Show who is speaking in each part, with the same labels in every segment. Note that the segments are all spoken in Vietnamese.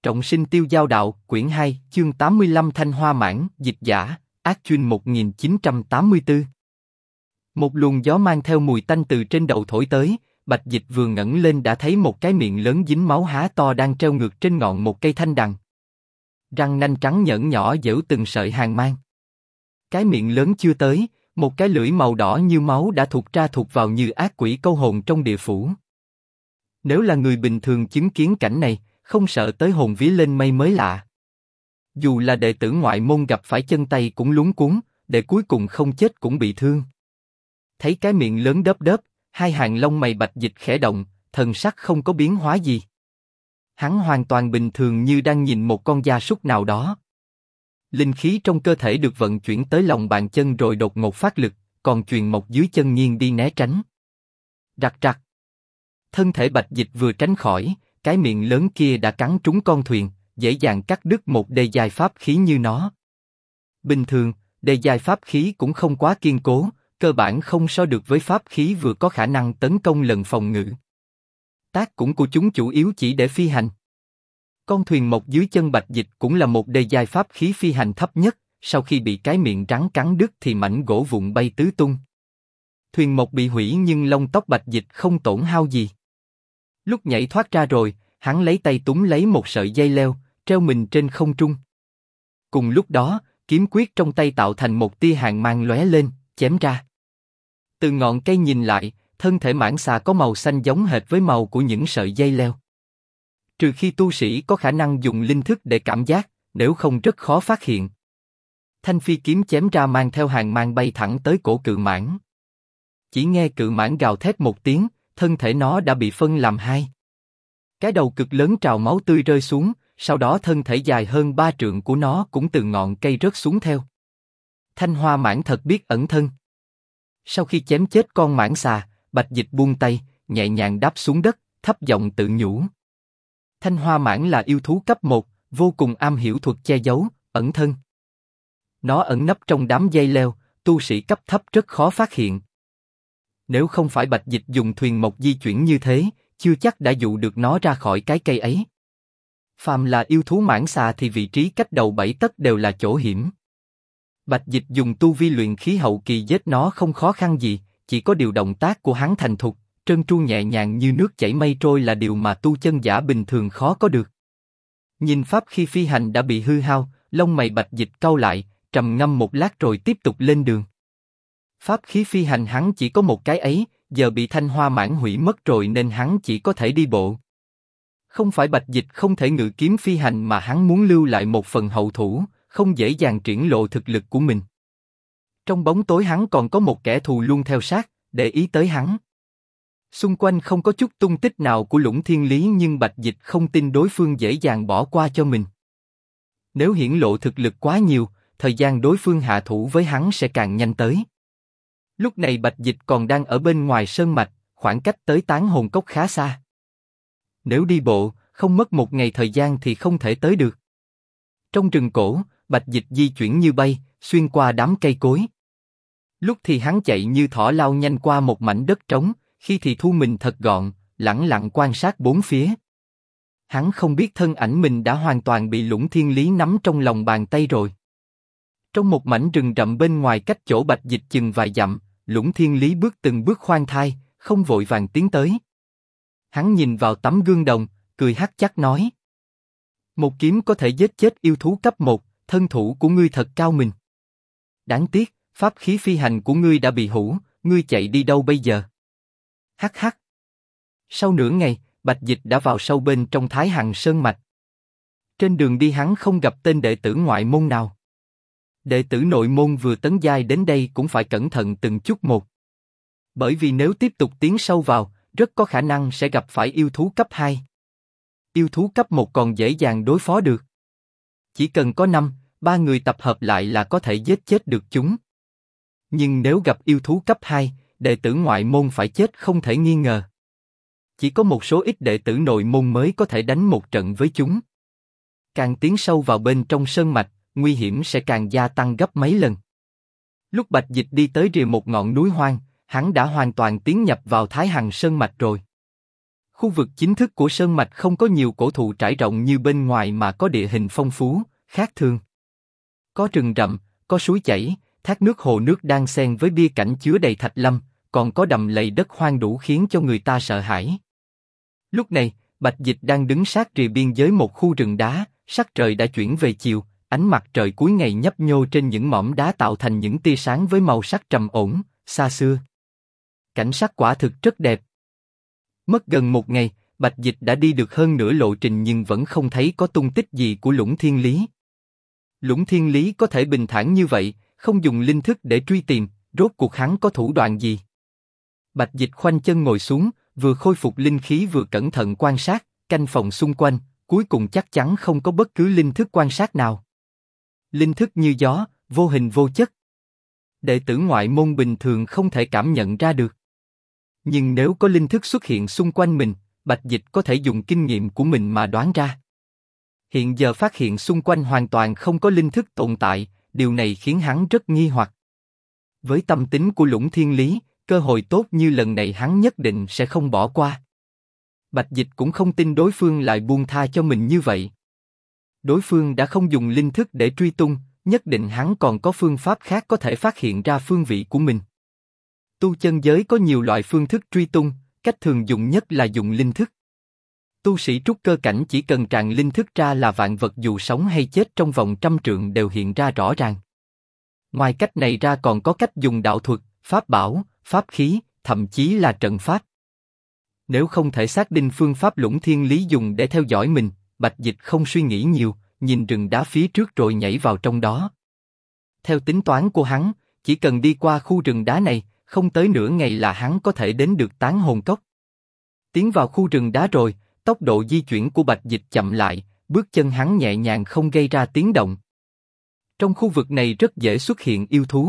Speaker 1: Trọng sinh tiêu giao đạo, quyển 2, chương 85 Thanh Hoa Mãng, dịch giả, Ác Chuyên 1984. Một luồng gió mang theo mùi tanh từ trên đầu thổi tới, Bạch Dịch vừa ngẩng lên đã thấy một cái miệng lớn dính máu há to đang treo ngược trên ngọn một cây thanh đằng. Răng nanh trắng nhẫn nhỏ dẻo từng sợi hàn mang. Cái miệng lớn chưa tới, một cái lưỡi màu đỏ như máu đã thụt ra thụt vào như ác quỷ câu hồn trong địa phủ. Nếu là người bình thường chứng kiến cảnh này, không sợ tới hồn vía lên mây mới lạ. Dù là đệ tử ngoại môn gặp phải chân tay cũng luống cuống, để cuối cùng không chết cũng bị thương. Thấy cái miệng lớn đớp đớp, hai hàng lông mày Bạch Dịch khẽ động, thần sắc không có biến hóa gì. Hắn hoàn toàn bình thường như đang nhìn một con gia súc nào đó. Linh khí trong cơ thể được vận chuyển tới lòng bàn chân rồi đột ngột phát lực, còn chuyền mộc dưới chân nghiêng đi né tránh. Rặc rặc. Thân thể Bạch Dịch vừa tránh khỏi, cái miệng lớn kia đã cắn trúng con thuyền, dễ dàng cắt đứt một đề dài pháp khí như nó. Bình thường, đề dài pháp khí cũng không quá kiên cố, cơ bản không so được với pháp khí vừa có khả năng tấn công lần phòng ngự. Tác cũng của chúng chủ yếu chỉ để phi hành. Con thuyền mộc dưới chân Bạch Dịch cũng là một đề dài pháp khí phi hành thấp nhất, sau khi bị cái miệng rắn cắn đứt thì mảnh gỗ vụn bay tứ tung. Thuyền mộc bị hủy nhưng lông tóc Bạch Dịch không tổn hao gì. Lúc nhảy thoát ra rồi, hắn lấy tay túm lấy một sợi dây leo, treo mình trên không trung. Cùng lúc đó, kiếm quyết trong tay tạo thành một tia hàn mang lóe lên, chém ra. Từ ngọn cây nhìn lại, thân thể mãng xà có màu xanh giống hệt với màu của những sợi dây leo. Trừ khi tu sĩ có khả năng dùng linh thức để cảm giác, nếu không rất khó phát hiện. Thanh phi kiếm chém ra mang theo hàn mang bay thẳng tới cổ cự mãng. Chỉ nghe cự mãng gào thét một tiếng, thân thể nó đã bị phân làm hai. Cái đầu cực lớn trào máu tươi rơi xuống, sau đó thân thể dài hơn 3 trượng của nó cũng từ ngọn cây rớt xuống theo. Thanh Hoa Mãng thật biết ẩn thân. Sau khi chém chết con mãng xà, Bạch Dịch buông tay, nhẹ nhàng đáp xuống đất, thấp giọng tự nhủ. Thanh Hoa Mãng là yêu thú cấp 1, vô cùng am hiểu thuật che giấu, ẩn thân. Nó ẩn nấp trong đám dây leo, tu sĩ cấp thấp rất khó phát hiện. Nếu không phải Bạch Dịch dùng thuyền mộc di chuyển như thế, chưa chắc đã dụ được nó ra khỏi cái cây ấy. Phàm là yêu thú mãng xà thì vị trí cách đầu 7 tấc đều là chỗ hiểm. Bạch Dịch dùng tu vi luyện khí hậu kỳ giết nó không khó khăn gì, chỉ có điều động tác của hắn thành thục, trơn tru nhẹ nhàng như nước chảy mây trôi là điều mà tu chân giả bình thường khó có được. Nhìn pháp khi phi hành đã bị hư hao, lông mày Bạch Dịch cau lại, trầm ngâm một lát rồi tiếp tục lên đường. Pháp khí phi hành hắn chỉ có một cái ấy, giờ bị Thanh Hoa Mãng hủy mất rồi nên hắn chỉ có thể đi bộ. Không phải Bạch Dịch không thể ngự kiếm phi hành mà hắn muốn lưu lại một phần hậu thủ, không dễ dàng triển lộ thực lực của mình. Trong bóng tối hắn còn có một kẻ thù luôn theo sát, để ý tới hắn. Xung quanh không có chút tung tích nào của Lũng Thiên Lý nhưng Bạch Dịch không tin đối phương dễ dàng bỏ qua cho mình. Nếu hiển lộ thực lực quá nhiều, thời gian đối phương hạ thủ với hắn sẽ càng nhanh tới. Lúc này Bạch Dịch còn đang ở bên ngoài sơn mạch, khoảng cách tới Tán Hồn Cốc khá xa. Nếu đi bộ, không mất một ngày thời gian thì không thể tới được. Trong rừng cổ, Bạch Dịch di chuyển như bay, xuyên qua đám cây cối. Lúc thì hắn chạy như thỏ lao nhanh qua một mảnh đất trống, khi thì thu mình thật gọn, lẳng lặng quan sát bốn phía. Hắn không biết thân ảnh mình đã hoàn toàn bị Lũng Thiên Lý nắm trong lòng bàn tay rồi. Trong một mảnh rừng rậm bên ngoài cách chỗ Bạch Dịch chừng vài dặm, Lũng Thiên Lý bước từng bước khoan thai, không vội vàng tiến tới. Hắn nhìn vào tấm gương đồng, cười hắc chắc nói: một kiếm có thể giết chết yêu thú cấp 1, thân thủ của ngươi thật cao minh. Đáng tiếc, pháp khí phi hành của ngươi đã bị hủy, ngươi chạy đi đâu bây giờ? Hắc hắc. Sau nửa ngày, Bạch Dịch đã vào sâu bên trong Thái Hằng Sơn Mạch. Trên đường đi hắn không gặp tên đệ tử ngoại môn nào. Đệ tử nội môn vừa tấn giai đến đây cũng phải cẩn thận từng chút một. Bởi vì nếu tiếp tục tiến sâu vào, rất có khả năng sẽ gặp phải yêu thú cấp 2. Yêu thú cấp 1 còn dễ dàng đối phó được. Chỉ cần có 3 người tập hợp lại là có thể giết chết được chúng. Nhưng nếu gặp yêu thú cấp 2, đệ tử ngoại môn phải chết không thể nghi ngờ. Chỉ có một số ít đệ tử nội môn mới có thể đánh một trận với chúng. Càng tiến sâu vào bên trong sơn mạch, nguy hiểm sẽ càng gia tăng gấp mấy lần. Lúc Bạch Dịch đi tới rìa một ngọn núi hoang, hắn đã hoàn toàn tiến nhập vào Thái Hằng Sơn Mạch rồi. Khu vực chính thức của sơn mạch không có nhiều cổ thụ trải rộng như bên ngoài mà có địa hình phong phú, khác thường. Có rừng rậm, có suối chảy, thác nước hồ nước đan xen với bia cảnh chứa đầy thạch lâm, còn có đầm lầy đất hoang đủ khiến cho người ta sợ hãi. Lúc này, Bạch Dịch đang đứng sát rìa biên giới một khu rừng đá, sắc trời đã chuyển về chiều, ánh mặt trời cuối ngày nhấp nhô trên những mỏm đá tạo thành những tia sáng với màu sắc trầm ổn, xa xưa. Cảnh sắc quả thực rất đẹp. Mất gần một ngày, Bạch Dịch đã đi được hơn nửa lộ trình nhưng vẫn không thấy có tung tích gì của Lũng Thiên Lý. Lũng Thiên Lý có thể bình thản như vậy, không dùng linh thức để truy tìm, rốt cuộc hắn có thủ đoạn gì? Bạch Dịch khoanh chân ngồi xuống, vừa khôi phục linh khí vừa cẩn thận quan sát, canh phòng xung quanh, cuối cùng chắc chắn không có bất cứ linh thức quan sát nào. Linh thức như gió, vô hình vô chất. Đệ tử ngoại môn bình thường không thể cảm nhận ra được. Nhưng nếu có linh thức xuất hiện xung quanh mình, Bạch Dịch có thể dùng kinh nghiệm của mình mà đoán ra. Hiện giờ phát hiện xung quanh hoàn toàn không có linh thức tồn tại, điều này khiến hắn rất nghi hoặc. Với tâm tính của Lũng Thiên Lý, cơ hội tốt như lần này hắn nhất định sẽ không bỏ qua. Bạch Dịch cũng không tin đối phương lại buông tha cho mình như vậy. Đối phương đã không dùng linh thức để truy tung, nhất định hắn còn có phương pháp khác có thể phát hiện ra phương vị của mình. Tu chân giới có nhiều loại phương thức truy tung, cách thường dùng nhất là dùng linh thức. Tu sĩ trúc cơ cảnh chỉ cần tràn linh thức ra là vạn vật dù sống hay chết trong vòng 100 trượng đều hiện ra rõ ràng. Ngoài cách này ra còn có cách dùng đạo thuật, pháp bảo, pháp khí, thậm chí là trận pháp. Nếu không thể xác định phương pháp Lũng Thiên Lý dùng để theo dõi mình, Bạch Dịch không suy nghĩ nhiều, nhìn rừng đá phía trước rồi nhảy vào trong đó. Theo tính toán của hắn, chỉ cần đi qua khu rừng đá này, không tới nửa ngày là hắn có thể đến được Tán Hồn Cốc. Tiến vào khu rừng đá rồi, tốc độ di chuyển của Bạch Dịch chậm lại, bước chân hắn nhẹ nhàng không gây ra tiếng động. Trong khu vực này rất dễ xuất hiện yêu thú.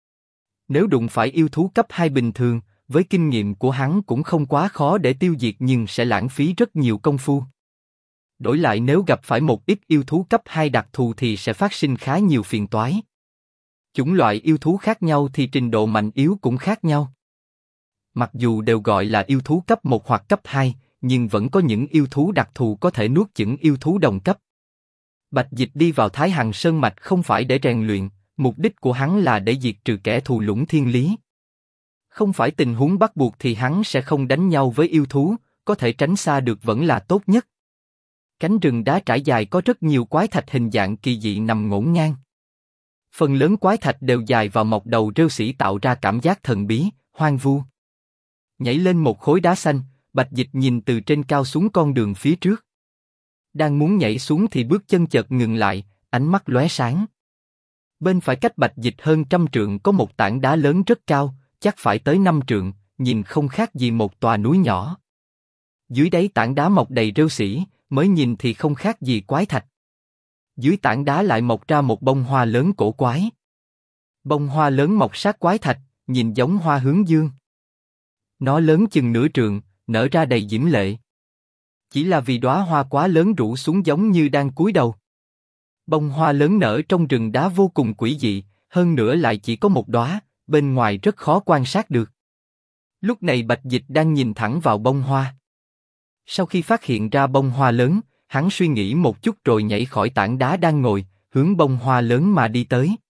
Speaker 1: Nếu đụng phải yêu thú cấp 2 bình thường, với kinh nghiệm của hắn cũng không quá khó để tiêu diệt nhưng sẽ lãng phí rất nhiều công phu. Đổi lại nếu gặp phải một ít yêu thú cấp 2 đặc thù thì sẽ phát sinh khá nhiều phiền toái. Chủng loại yêu thú khác nhau thì trình độ mạnh yếu cũng khác nhau. Mặc dù đều gọi là yêu thú cấp 1 hoặc cấp 2, nhưng vẫn có những yêu thú đặc thù có thể nuốt chửng yêu thú đồng cấp. Bạch Dịch đi vào Thái Hằng Sơn Mạch không phải để rèn luyện, mục đích của hắn là để diệt trừ kẻ thù Lũng Thiên Lý. Không phải tình huống bắt buộc thì hắn sẽ không đánh nhau với yêu thú, có thể tránh xa được vẫn là tốt nhất. Cánh rừng đá trải dài có rất nhiều quái thạch hình dạng kỳ dị nằm ngổn ngang. Phần lớn quái thạch đều dài và mọc đầu rêu xỉ tạo ra cảm giác thần bí, hoang vu. Nhảy lên một khối đá xanh, Bạch Dịch nhìn từ trên cao xuống con đường phía trước. Đang muốn nhảy xuống thì bước chân chợt ngừng lại, ánh mắt lóe sáng. Bên phải cách Bạch Dịch hơn 100 trượng có một tảng đá lớn rất cao, chắc phải tới 5 trượng, nhìn không khác gì một tòa núi nhỏ. Dưới đáy tảng đá mọc đầy rêu xỉ, mới nhìn thì không khác gì quái thạch. Dưới tảng đá lại mọc ra một bông hoa lớn cổ quái. Bông hoa lớn mọc sát quái thạch, nhìn giống hoa hướng dương. Nó lớn chừng nửa trượng, nở ra đầy diễm lệ. Chỉ là vì đóa hoa quá lớn rủ xuống giống như đang cúi đầu. Bông hoa lớn nở trong rừng đá vô cùng quỷ dị, hơn nữa lại chỉ có một đóa, bên ngoài rất khó quan sát được. Lúc này Bạch Dịch đang nhìn thẳng vào bông hoa. Sau khi phát hiện ra bông hoa lớn, hắn suy nghĩ một chút rồi nhảy khỏi tảng đá đang ngồi, hướng bông hoa lớn mà đi tới.